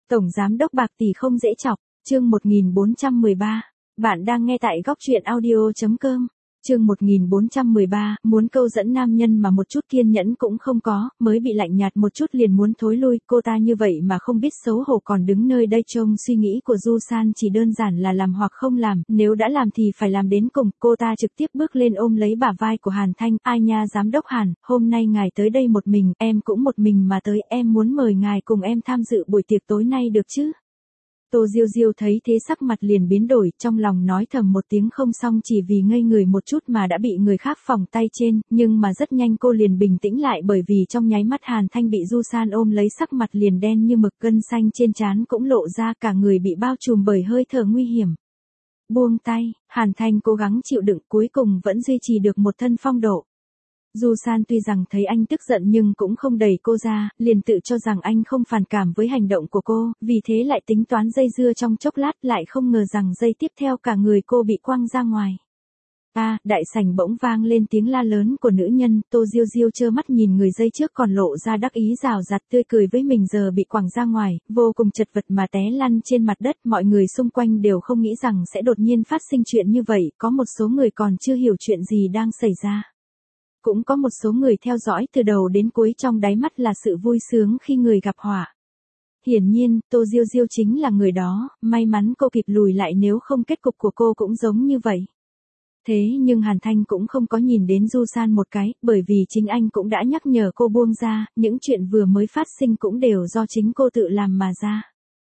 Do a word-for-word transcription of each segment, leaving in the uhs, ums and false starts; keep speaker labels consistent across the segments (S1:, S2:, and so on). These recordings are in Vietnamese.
S1: Tổng giám đốc bạc tỷ không dễ chọc, chương một nghìn bốn trăm mười ba. Bạn đang nghe tại góc truyện audio chấm com. Chương một nghìn bốn trăm mười ba, muốn câu dẫn nam nhân mà một chút kiên nhẫn cũng không có, mới bị lạnh nhạt một chút liền muốn thối lui, cô ta như vậy mà không biết xấu hổ còn đứng nơi đây trông. Suy nghĩ của Du San chỉ đơn giản là làm hoặc không làm, nếu đã làm thì phải làm đến cùng. Cô ta trực tiếp bước lên ôm lấy bả vai của Hàn Thanh, ai nha giám đốc Hàn, hôm nay ngài tới đây một mình, em cũng một mình mà tới, em muốn mời ngài cùng em tham dự buổi tiệc tối nay được chứ? Tô Diêu Diêu thấy thế sắc mặt liền biến đổi, trong lòng nói thầm một tiếng không xong chỉ vì ngây người một chút mà đã bị người khác phỏng tay trên, nhưng mà rất nhanh cô liền bình tĩnh lại bởi vì trong nháy mắt Hàn Thanh bị Du San ôm lấy sắc mặt liền đen như mực, gân xanh trên trán cũng lộ ra, cả người bị bao trùm bởi hơi thở nguy hiểm. Buông tay, Hàn Thanh cố gắng chịu đựng cuối cùng vẫn duy trì được một thân phong độ. Du San tuy rằng thấy anh tức giận nhưng cũng không đẩy cô ra, liền tự cho rằng anh không phản cảm với hành động của cô, vì thế lại tính toán dây dưa trong chốc lát, lại không ngờ rằng giây tiếp theo cả người cô bị quăng ra ngoài. A, à, đại sảnh bỗng vang lên tiếng la lớn của nữ nhân, Tô Diêu Diêu trơ mắt nhìn người dây trước còn lộ ra đắc ý rào rạt tươi cười với mình giờ bị quẳng ra ngoài, vô cùng chật vật mà té lăn trên mặt đất. Mọi người xung quanh đều không nghĩ rằng sẽ đột nhiên phát sinh chuyện như vậy, có một số người còn chưa hiểu chuyện gì đang xảy ra. Cũng có một số người theo dõi từ đầu đến cuối, trong đáy mắt là sự vui sướng khi người gặp họa. Hiển nhiên, Tô Diêu Diêu chính là người đó, may mắn cô kịp lùi lại nếu không kết cục của cô cũng giống như vậy. Thế nhưng Hàn Thanh cũng không có nhìn đến Du San một cái, bởi vì chính anh cũng đã nhắc nhở cô buông ra, những chuyện vừa mới phát sinh cũng đều do chính cô tự làm mà ra.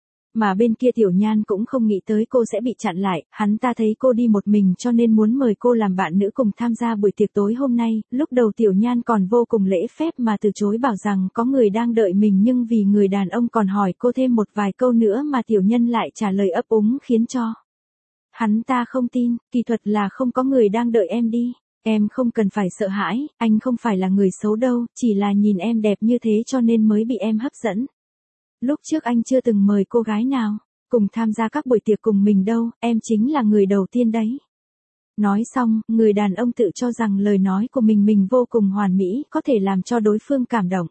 S1: Mà bên kia Tiểu Nhan cũng không nghĩ tới cô sẽ bị chặn lại, hắn ta thấy cô đi một mình cho nên muốn mời cô làm bạn nữ cùng tham gia buổi tiệc tối hôm nay. Lúc đầu Tiểu Nhan còn vô cùng lễ phép mà từ chối, bảo rằng có người đang đợi mình, nhưng vì người đàn ông còn hỏi cô thêm một vài câu nữa mà Tiểu Nhân lại trả lời ấp úng khiến cho hắn ta không tin. Kỳ thuật là không có người đang đợi em đi. Em không cần phải sợ hãi, anh không phải là người xấu đâu, chỉ là nhìn em đẹp như thế cho nên mới bị em hấp dẫn. Lúc trước anh chưa từng mời cô gái nào cùng tham gia các buổi tiệc cùng mình đâu, em chính là người đầu tiên đấy. Nói xong, người đàn ông tự cho rằng lời nói của mình mình vô cùng hoàn mỹ, có thể làm cho đối phương cảm động.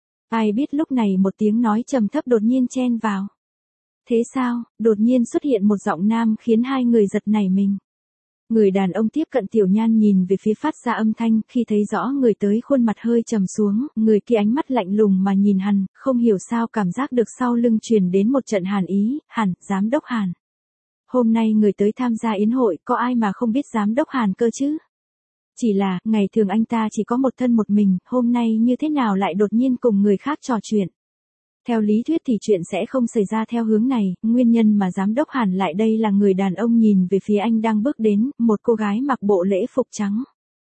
S1: Ai biết lúc này một tiếng nói trầm thấp đột nhiên chen vào. Thế sao, đột nhiên xuất hiện một giọng nam khiến hai người giật nảy mình. Người đàn ông tiếp cận Tiểu Nhan nhìn về phía phát ra âm thanh, khi thấy rõ người tới khuôn mặt hơi trầm xuống, người kia ánh mắt lạnh lùng mà nhìn hắn, không hiểu sao cảm giác được sau lưng truyền đến một trận hàn ý. Hàn, giám đốc Hàn. Hôm nay người tới tham gia yến hội, có ai mà không biết giám đốc Hàn cơ chứ? Chỉ là, ngày thường anh ta chỉ có một thân một mình, hôm nay như thế nào lại đột nhiên cùng người khác trò chuyện? Theo lý thuyết thì chuyện sẽ không xảy ra theo hướng này, nguyên nhân mà giám đốc Hàn lại đây là người đàn ông nhìn về phía anh đang bước đến, một cô gái mặc bộ lễ phục trắng.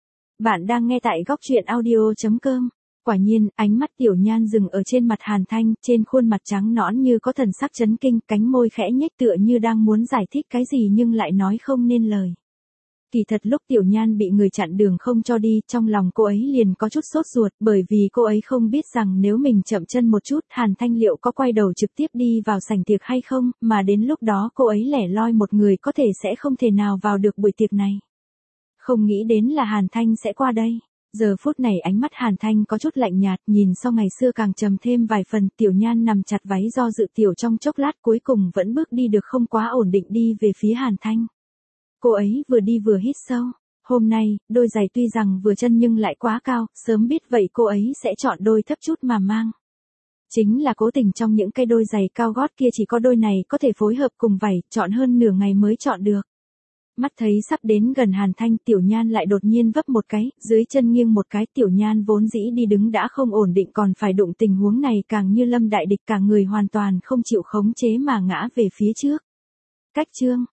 S1: Bạn đang nghe tại góc truyện audio chấm com. Quả nhiên, ánh mắt Tiểu Nhan dừng ở trên mặt Hàn Thanh, trên khuôn mặt trắng nõn như có thần sắc chấn kinh, cánh môi khẽ nhếch tựa như đang muốn giải thích cái gì nhưng lại nói không nên lời. Kỳ thật lúc Tiểu Nhan bị người chặn đường không cho đi, trong lòng cô ấy liền có chút sốt ruột, bởi vì cô ấy không biết rằng nếu mình chậm chân một chút, Hàn Thanh liệu có quay đầu trực tiếp đi vào sảnh tiệc hay không, mà đến lúc đó cô ấy lẻ loi một người có thể sẽ không thể nào vào được buổi tiệc này. Không nghĩ đến là Hàn Thanh sẽ qua đây. Giờ phút này ánh mắt Hàn Thanh có chút lạnh nhạt, nhìn so ngày xưa càng trầm thêm vài phần. Tiểu Nhan nằm chặt váy do dự tiểu trong chốc lát, cuối cùng vẫn bước đi được không quá ổn định đi về phía Hàn Thanh. Cô ấy vừa đi vừa hít sâu. Hôm nay, đôi giày tuy rằng vừa chân nhưng lại quá cao, sớm biết vậy cô ấy sẽ chọn đôi thấp chút mà mang. Chính là cố tình trong những cây đôi giày cao gót kia chỉ có đôi này có thể phối hợp cùng vảy, chọn hơn nửa ngày mới chọn được. Mắt thấy sắp đến gần Hàn Thanh, Tiểu Nhan lại đột nhiên vấp một cái, dưới chân nghiêng một cái. Tiểu Nhan vốn dĩ đi đứng đã không ổn định, còn phải đụng tình huống này càng như lâm đại địch, cả người hoàn toàn không chịu khống chế mà ngã về phía trước. Cách chương,